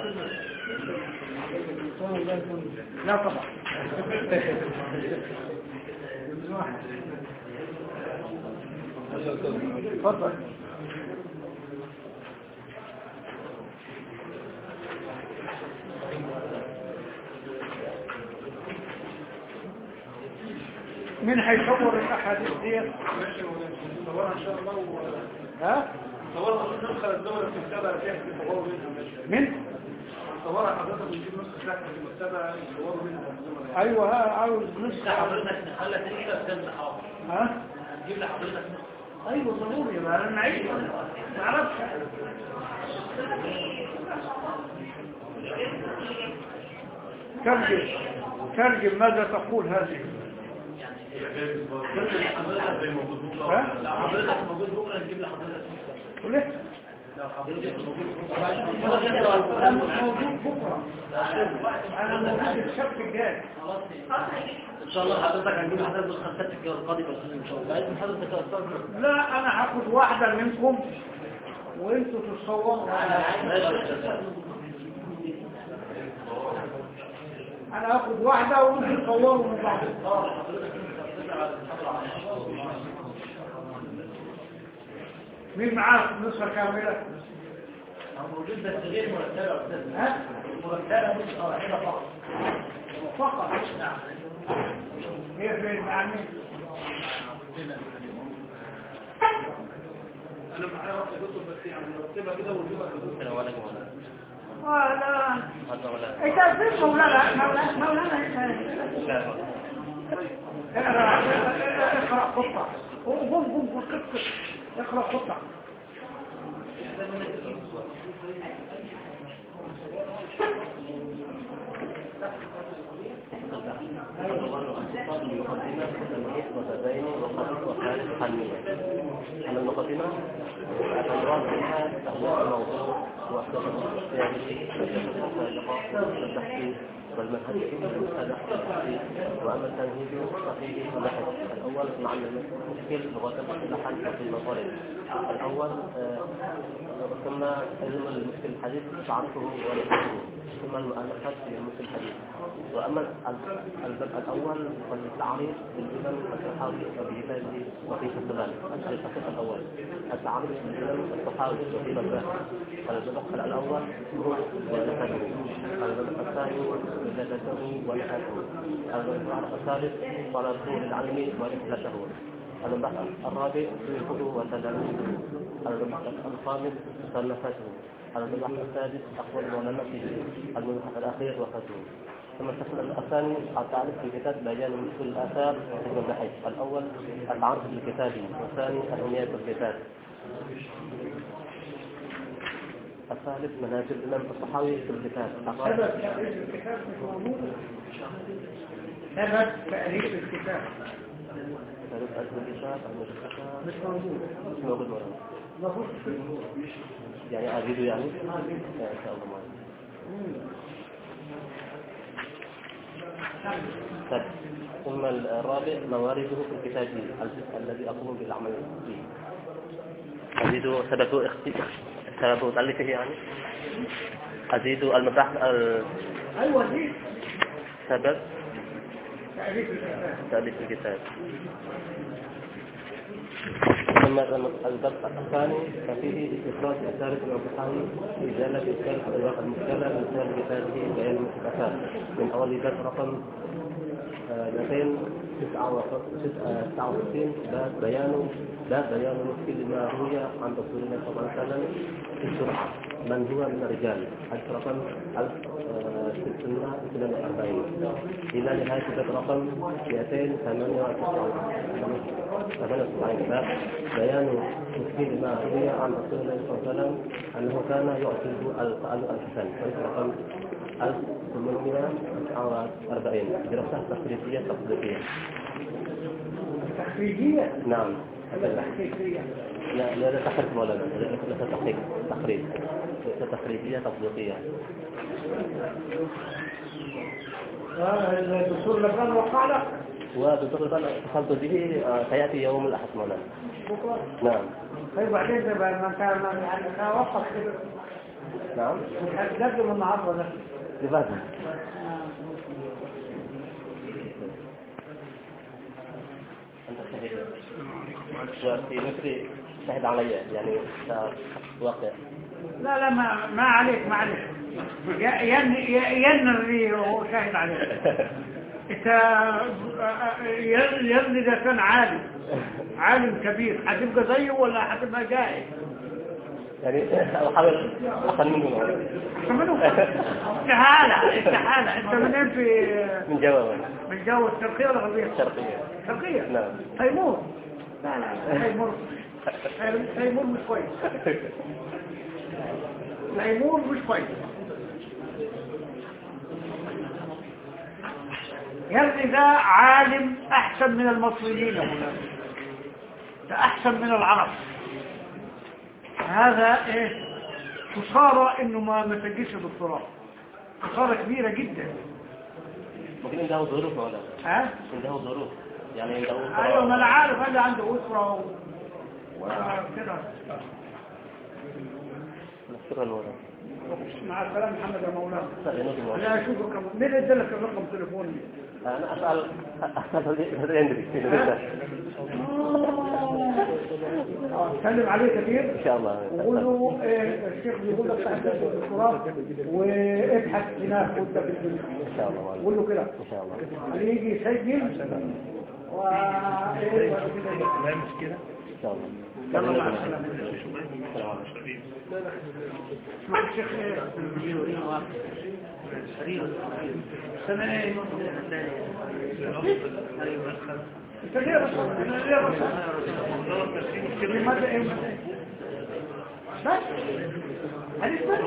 لا طبعا تفضل من هيصور الاحاديث ديت صورها ان شاء الله و... ها صورها ندخل الدولة في المكتبة فيها تصوروا منها من صورها حضرتك ونجيب نسخة تحت في المكتبة تصوروا منها ايوه ها عاوز نسخه حضرتك نخلى تنشر كم حاضر ها هتجيب لحضرتك نسخة ايوه ضروري ما انا معيش ما اعرفش ترجم ترجم ماذا تقول هذه ها لو حضرتك موجود بكرة نجيب لحضرتك نسخة قول ايه لو حضرتك موجود انا مش موجود بكره انا موجود السبت الجاي خلاص ان شاء الله حضرتك هنجيب لحضرتك نسخة السبت القادم ان شاء الله لازم حضرتك تستاذن لا انا هاخد واحده منكم وانتوا تصوروا انا هاخد واحده وانتوا تصوروا من بعض مين معاك نسخه كامله موجود بس غير مرتبة يا أستاذ. ها مرتبة مش واحدة فقط فقط نعم هي فين معني انا معايا وقت كتب بس يعني نرتبها كده ونجيبها كده ولا انت فين مولانا مولانا مولانا اقرا اقرا خطه قوم قوم قوم اقرا خطه أن المقدمة الأمراض منها تهوى الموضوع وأسباب السياسي والتحقيق والمنهج هذا وأما التمهيد ففيه مباحث الأول مع المشكل لغة اصطلاحا في المطالب الأول ثم علم المشكل الحديث تعرفه ونفسه ثم المؤلفات في المشكل الحديث وأما الباب الأول فالتعريف بالإمام الصحابي وبكتابه وفي السلام الشق الأول التعريف بالإمام الصحابي وفي مباحث الباب الأول اسمه ونفسه الباب الثاني ولادته ونفسه الباب الثالث طلبه للعلم ورحلته المبحث الرابع سلوكه وتلاميذه المبحث الخامس مصنفاته المبحث السادس أقوال علمائه المبحث الأخير وفاته ثم الفصل الثاني التعريف في كتاب بيان مشكل الآثار في المباحث الأول التعرف بالكتابي والثاني العناية بالكتاب الثالث منهج الإمام الصحاوي في الكتاب سبب تأليف الكتاب مش موجود سبب تأليف الكتاب تعرف أسم الكتاب مش موجود مش موجود مرة مفروض يعني أزيده يعني إن شاء الله معي طيب. ثم الرابع موارده في الكتاب الذي أقوم بالعمل فيه أزيد سبب سبب تأليفه يعني أزيد المباحث ال... ايوه دي سبب تأليف الكتاب تأليف الكتاب ثم الباب الثاني ففيه إخراج أثار الأصحابي إزالة إشكال المشكلة من خلال كتابه بيان الأثار من أول باب رقم مئتين وتسعة وستين باب بيان باب بيان مشكل ما روي عن رسول الله صلى الله عليه وسلم في السرعة من هو من الرجال حديث رقم ألف وستمائة واثنين وأربعين إلى نهاية الباب رقم مئتين وثمانية وتسعين باب بيان تفصيل ما روي عن رسول الله صلى الله عليه وسلم أنه كان يعتز الحسن حديث رقم ألف وثمانمائة وتسعة وأربعين دراسة تخريجية تطبيقية. تخريجية؟ نعم. تخريجية. لا لا تخريج مولانا، ليس تخريج تخريج ليس تخريجية تطبيقية. الدكتور لبنان وقع لك؟ والدكتور لبنان اتصلت به سيأتي يوم الأحد مولانا. بكرة؟ نعم. طيب بعدين تبقى ما كان يعني توقف كده. نعم. هتقدم النهارده ده. لماذا؟ أنت شهيد. وفي مصر شهد علي يعني واقع. لا لا ما ما عليك ما عليك. ين ين هو شاهد عليك. انت ين ده كان عالم عالم كبير هتبقى زيه ولا هتبقى جاهل؟ يعني أحاول أحسن منه. أحسن منه؟ استحالة استحالة. أنت منين في؟ من جوا. من جو الشرقية ولا الغربية؟ الشرقية. الشرقية؟ نعم. تيمور. لا لا تيمور تيمور مش كويس. تيمور مش كويس. يرضي ده عالم أحسن من المصريين هنا. ده أحسن من العرب. هذا ايه خسارة انه ما ما سجلش دكتوراه. خسارة كبيرة جدا. ممكن عنده ظروف ولا ها عنده ظروف يعني عنده ايوه ما انا عارف هذا عنده اسرة وكده. شكرا ولا مع السلامة محمد يا مولانا. لا لا اشوفك مين ادالك الرقم تليفوني؟ انا اسال اسال عندي سلم عليه كثير ان شاء الله. وقول له الشيخ بيقول لك تحت الدكتوراه وابحث هناك وانت في الدنيا ان شاء الله. قول له كده ان شاء الله. اللي يجي يسجل و لا مشكلة ان شاء الله. يلا مع السلامة. اسمع الشيخ سنة ايه؟ انت ليه رسول؟ انا ليه رسول؟ لماذا ايه؟ بس؟ حديث بس؟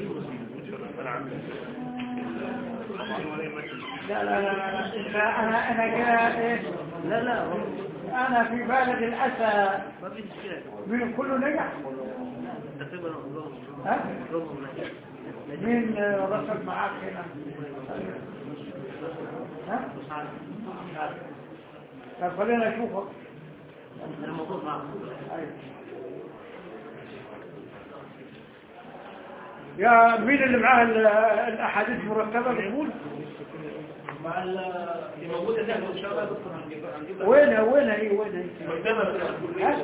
لا لا لا لا انت انا انا جاء ايه؟ لا لا انا في بالغ الاسى من كله نجح؟ ها؟ مين رسل معاك هنا؟ ها؟ طب خلينا نشوفك. انا موجود معك. أيوة. يا مين اللي معاه الاحاديث مرتبه بيقول؟ مع اللي موجودة ده ان شاء الله دكتور هنجيبها. وين وين هي وين هي؟ ها؟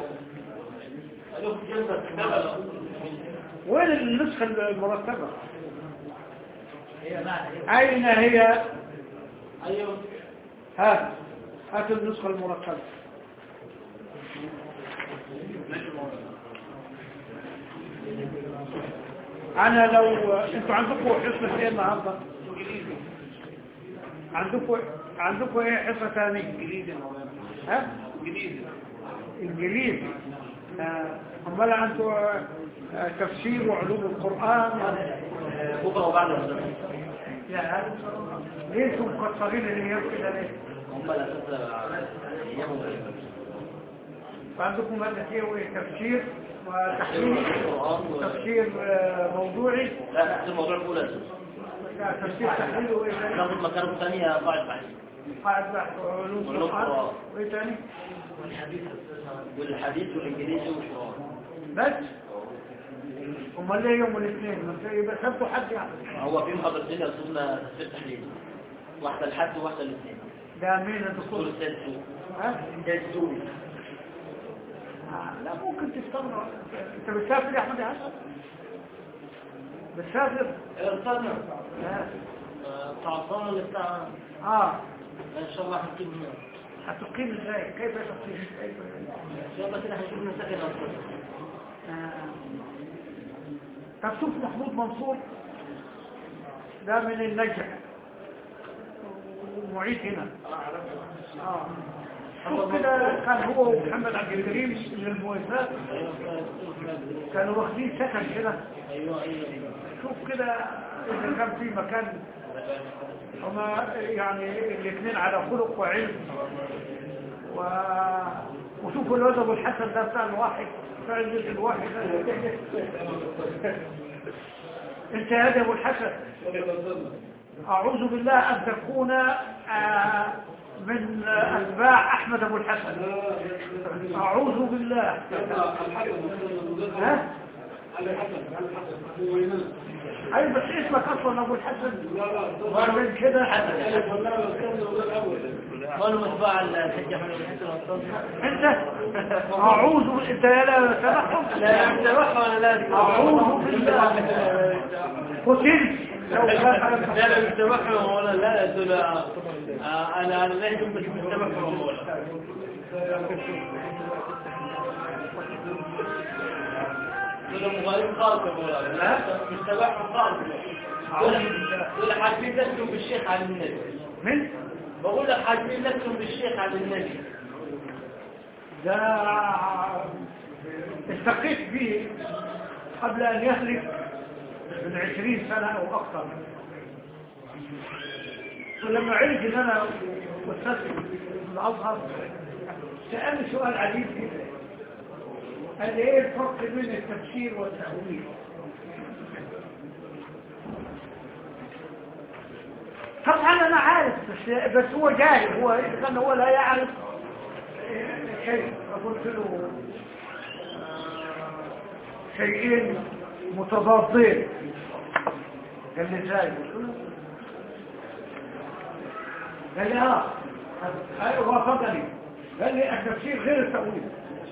وين النسخة المرتبة؟ أين هي؟ ايوه ها هات النسخة المرتبة. أنا لو أنتوا عندكم حصة إيه النهاردة؟ عندكم عندكم إيه حصة ثانية؟ انجليزي ها؟ انجليزي إنجليزي. أمال أنتوا تفسير وعلوم القرآن بكره وبعد الظهر. يا ليه انتم مكسرين الايام كده ليه؟ هم الاساس ايام فعندكم مادة ايه وايه؟ تفسير وتحليل تفسير موضوعي؟ لا تفسير الموضوع الاولى لا تفسير تحليل وايه ثاني؟ ناخد مكان الثانيه قاعد بحث قاعد بحث وعلوم القرآن وايه ثاني؟ والحديث والانجليزي والقرآن بس؟ امال ليه يوم الاثنين؟ ما يبقى سبتوا حد يعني؟ هو في محاضرتين يا استاذنا تفسير تحليل واحده الحد وواحده الاثنين. ده مين دكتور الدكتور؟ السيد سوق ها؟ السوق لا ممكن تستمر. انت بتسافر يا احمد يا حسن؟ بتسافر؟ استنى ها؟ بتاع الصالة بتاع اه ان شاء الله هنجيب منه. هتقيم ازاي؟ كيف تقيم؟ كيف؟ ان شاء الله كده هنجيب لنا سكن اصلا. آه. طب شوف محمود منصور ده من النجع معيد هنا اه شوف كده كان هو ومحمد عبد الكريم من المواساة كانوا واخدين سكن كده شوف كده إذا كان في مكان هما يعني الاثنين على خلق وعلم و... وشوفوا الواد ابو الحسن ده بتاع الواحد بتاع الواحد انت يا ابو الحسن اعوذ بالله ان تكون آه من اتباع احمد ابو الحسن اعوذ بالله ها اي بس اسمك اصلا ابو الحسن ومن كده قالوا متباع الحجة من الحسن والصدر انت اعوذ انت يا لا سمحهم لا سمحوا ولا لا اعوذ بالله قتلت لو لا لا سمحوا ولا لا دول انا انا لا يمكن بس سمحوا ولا دول مغالين خالص ولا لا مش سمحوا خالص دول حاجبين نفسهم بالشيخ على النبي من بقول لك حاجبين نفسهم بالشيخ على النبي ده استقيت به قبل ان يهلك من عشرين سنة او اكثر ولما عرف ان انا استاذ في الازهر سألني سؤال عجيب جدا قال لي ايه الفرق بين التفسير والتأويل طبعا انا عارف بس, بس هو جاهل هو اذا كان هو لا يعرف شيء فقلت له شيئين متضادين قال لي ازاي قال لي اه ايوه وافقني قال لي التفسير غير التأويل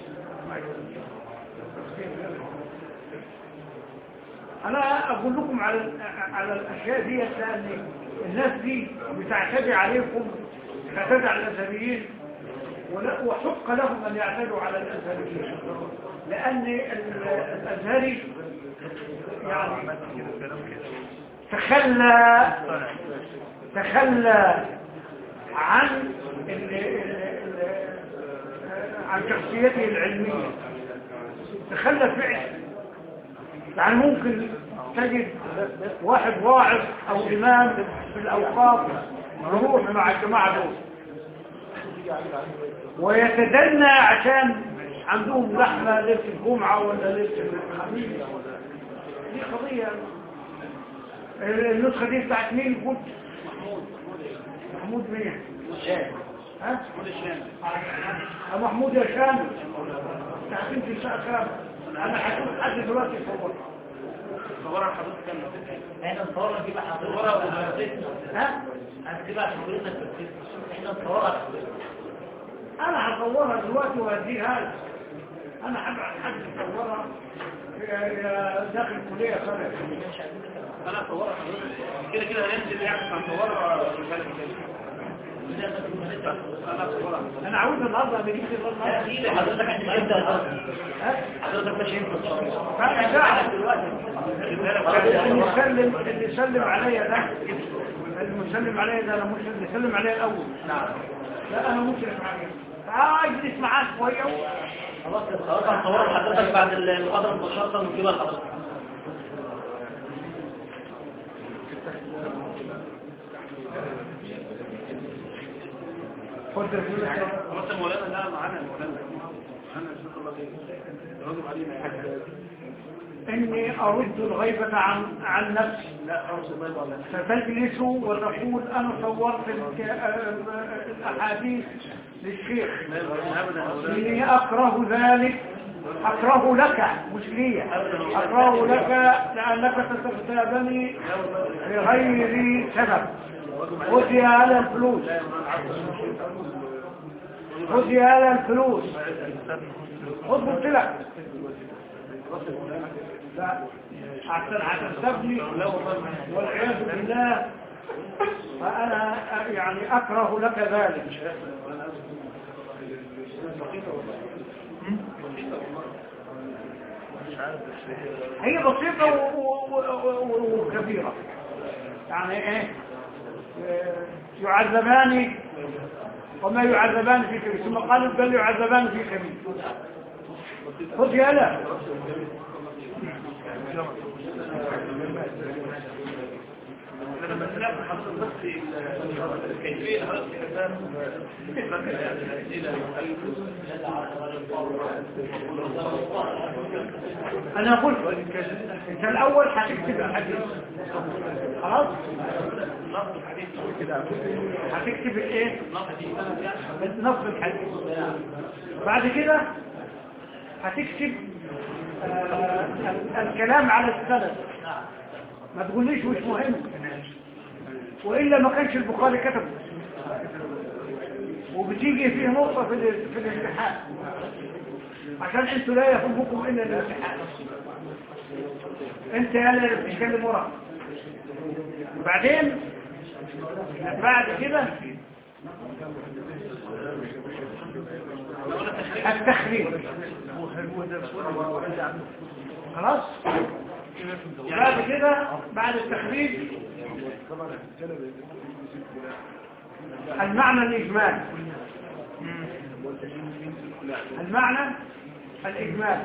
انا اقول لكم على على الاشياء دي لان الناس دي بتعتدي عليكم تعتدي على الازهريين وحق لهم ان يعتدوا على الازهريين لان الازهري يعني تخلى تخلى عن عن شخصيته العلمية تخلى فعل يعني ممكن تجد واحد واعظ او امام في الاوقاف يروح مع الجماعة دول ويتدنى عشان عندهم لحمة ليلة الجمعة ولا ليلة الخميس دي قضية النسخة دي بتاعت مين قلت محمود مين ها محمود يا شام تعرفين في الساعة كام انا هشوف حد دلوقتي يصور صورها حضرتك كام احنا نصورها كده حضرتك ها هتبقى حضرتك احنا نصورها انا هصورها دلوقتي وهديها لك انا هبعت حد يصورها داخل الكليه خالص انا صورها حضرتك كده كده هننزل يعني هنصورها انا صورها انا عاوز النهارده نجيب النهارده حضرتك انت حضرتك ماشي انت اللي يسلم اللي يسلم عليا ده المسلم عليا ده انا مش اللي يسلم عليا الاول نعم لا انا مشرف عليه تعال اجلس معاك شويه خلاص خلاص هنصور حضرتك بعد المحاضره مباشره ونجيبها لحضرتك قلت خلاص مولانا ده معانا مولانا معانا الشيخ الله يرضى علينا اني ارد الغيبة عن عن نفسي فتجلس وتقول انا صورت الاحاديث للشيخ اني اكره ذلك اكره لك مش لي اكره لك لانك ستغتابني بغير سبب خذي على الفلوس خذي على الفلوس خذ قلت لك لا عشان هتستبني والعياذ بالله فأنا يعني أكره لك ذلك هي بسيطة و- و- و- وكبيرة. يعني ايه آه، يعذبان وما يعذبان في كبير، ثم قالوا بل يعذبان في كبير. خذ يا لا لما سمعت حضرتك بس كيفية حضرتك كتاب الأسئلة انا قلت انت الاول هتكتب الحديث خلاص، هتكتب الايه نص الحديث. بعد كده هتكتب آه الكلام على السند، ما تقوليش مش مهم، وإلا ما كانش البخاري كتبه. وبتيجي فيه نقطة في ال- في الامتحان عشان انتوا لا يهمكم إلا الامتحان، انت يا اللي بتتكلم ورا. وبعدين بعد كده التخريج خلاص. بعد كده بعد التخريج المعنى الإجمالي، المعنى الإجمالي.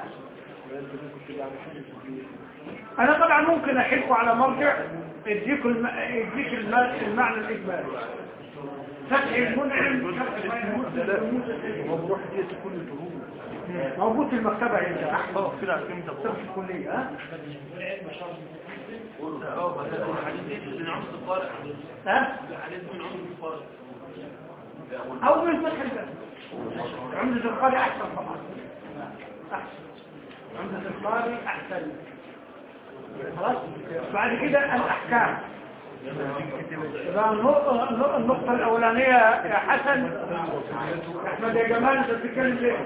أنا طبعا ممكن أحلكوا على مرجع يديك الم... يديك الم... المعنى الإجمالي. فتح المنعم موجود في المكتبة عندك اه في الكلية. ها اه الحديث من عمد الطارق ها الحديث من عمد الطارق أو من فتح الباب. عمدة القارئ أحسن طبعا، أحسن عمدة القارئ أحسن. خلاص. بعد كده الأحكام. يبقى النقطة النقطة الأولانية يا حسن أحمد يا جمال أنت بتتكلم ليه؟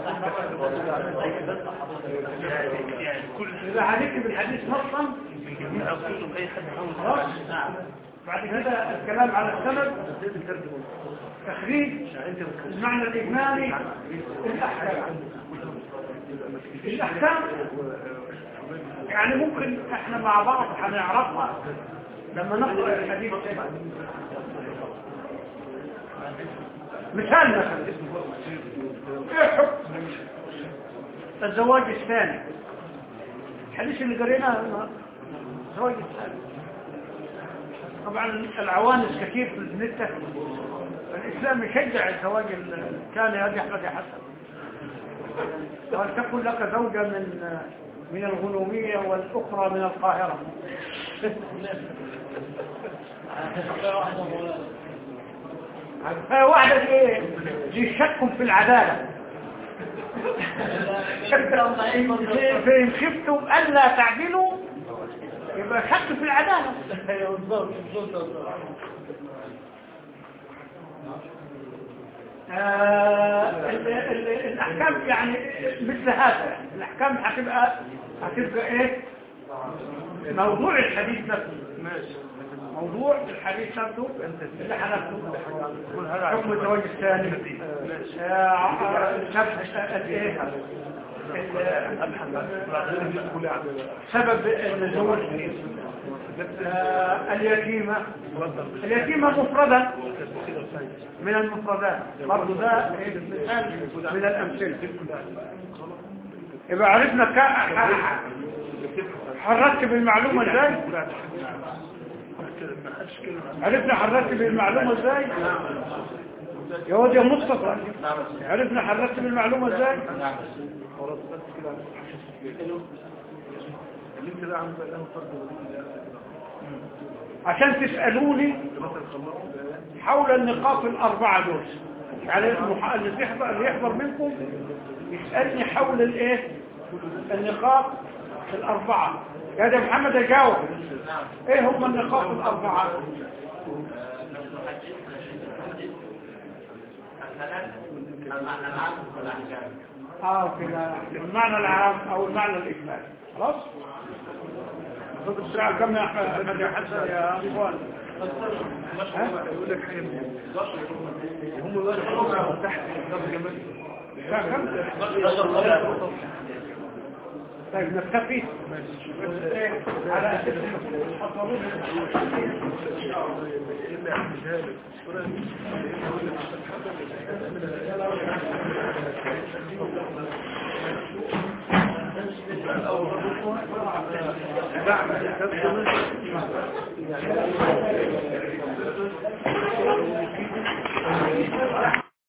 إذا هنكتب الحديث نصا خلاص. بعد كده الكلام على السند، تخريج المعنى الإجمالي، الأحكام. الأحكام يعني ممكن احنا مع بعض هنعرفها لما نقرأ الحديث. مثال مثلا ايه حكم الزواج الثاني؟ الحديث اللي قريناه الزواج الثاني. طبعا العوانس كثير في النت. الإسلام يشجع الزواج الثاني. هذه أحمد يا حسن، وهل تكون لك زوجة من من الغنومية والأخرى من القاهرة؟ واحدة ايه دي شك في العدالة. فإن خفتم ألا تعدلوا يبقى شك في العدالة. آه ال ال الأحكام يعني مثل هذا. الأحكام هتبقى هتبقى ايه موضوع الحديث نفسه. موضوع الحديث نفسه اللي هناخده حكم الزواج الثاني، سبب النزول، اليتيمة. اليتيمة مفردة من المفردات برضو، ده مثال من الأمثلة. يبقى عرفنا هنرتب المعلومة ازاي؟ عرفنا هنرتب المعلومة ازاي؟ يا واد يا مصطفى، عرفنا هنرتب المعلومة ازاي؟ عشان تسألوني حول النقاط الأربعة دول. يعني اللي يحضر اللي يحضر منكم يسألني حول الايه النقاط الأربعة. يا ده محمد أجاوب ايه هم النقاط الأربعة؟ اه كده المعنى العام او المعنى الإجمالي. خلاص. خد الساعة كم يا أحمد يا حسن يا أخوان؟ يقول لك حاجة هم يقولوا تحت كم طيب نكتفي على اساس حضروا نعم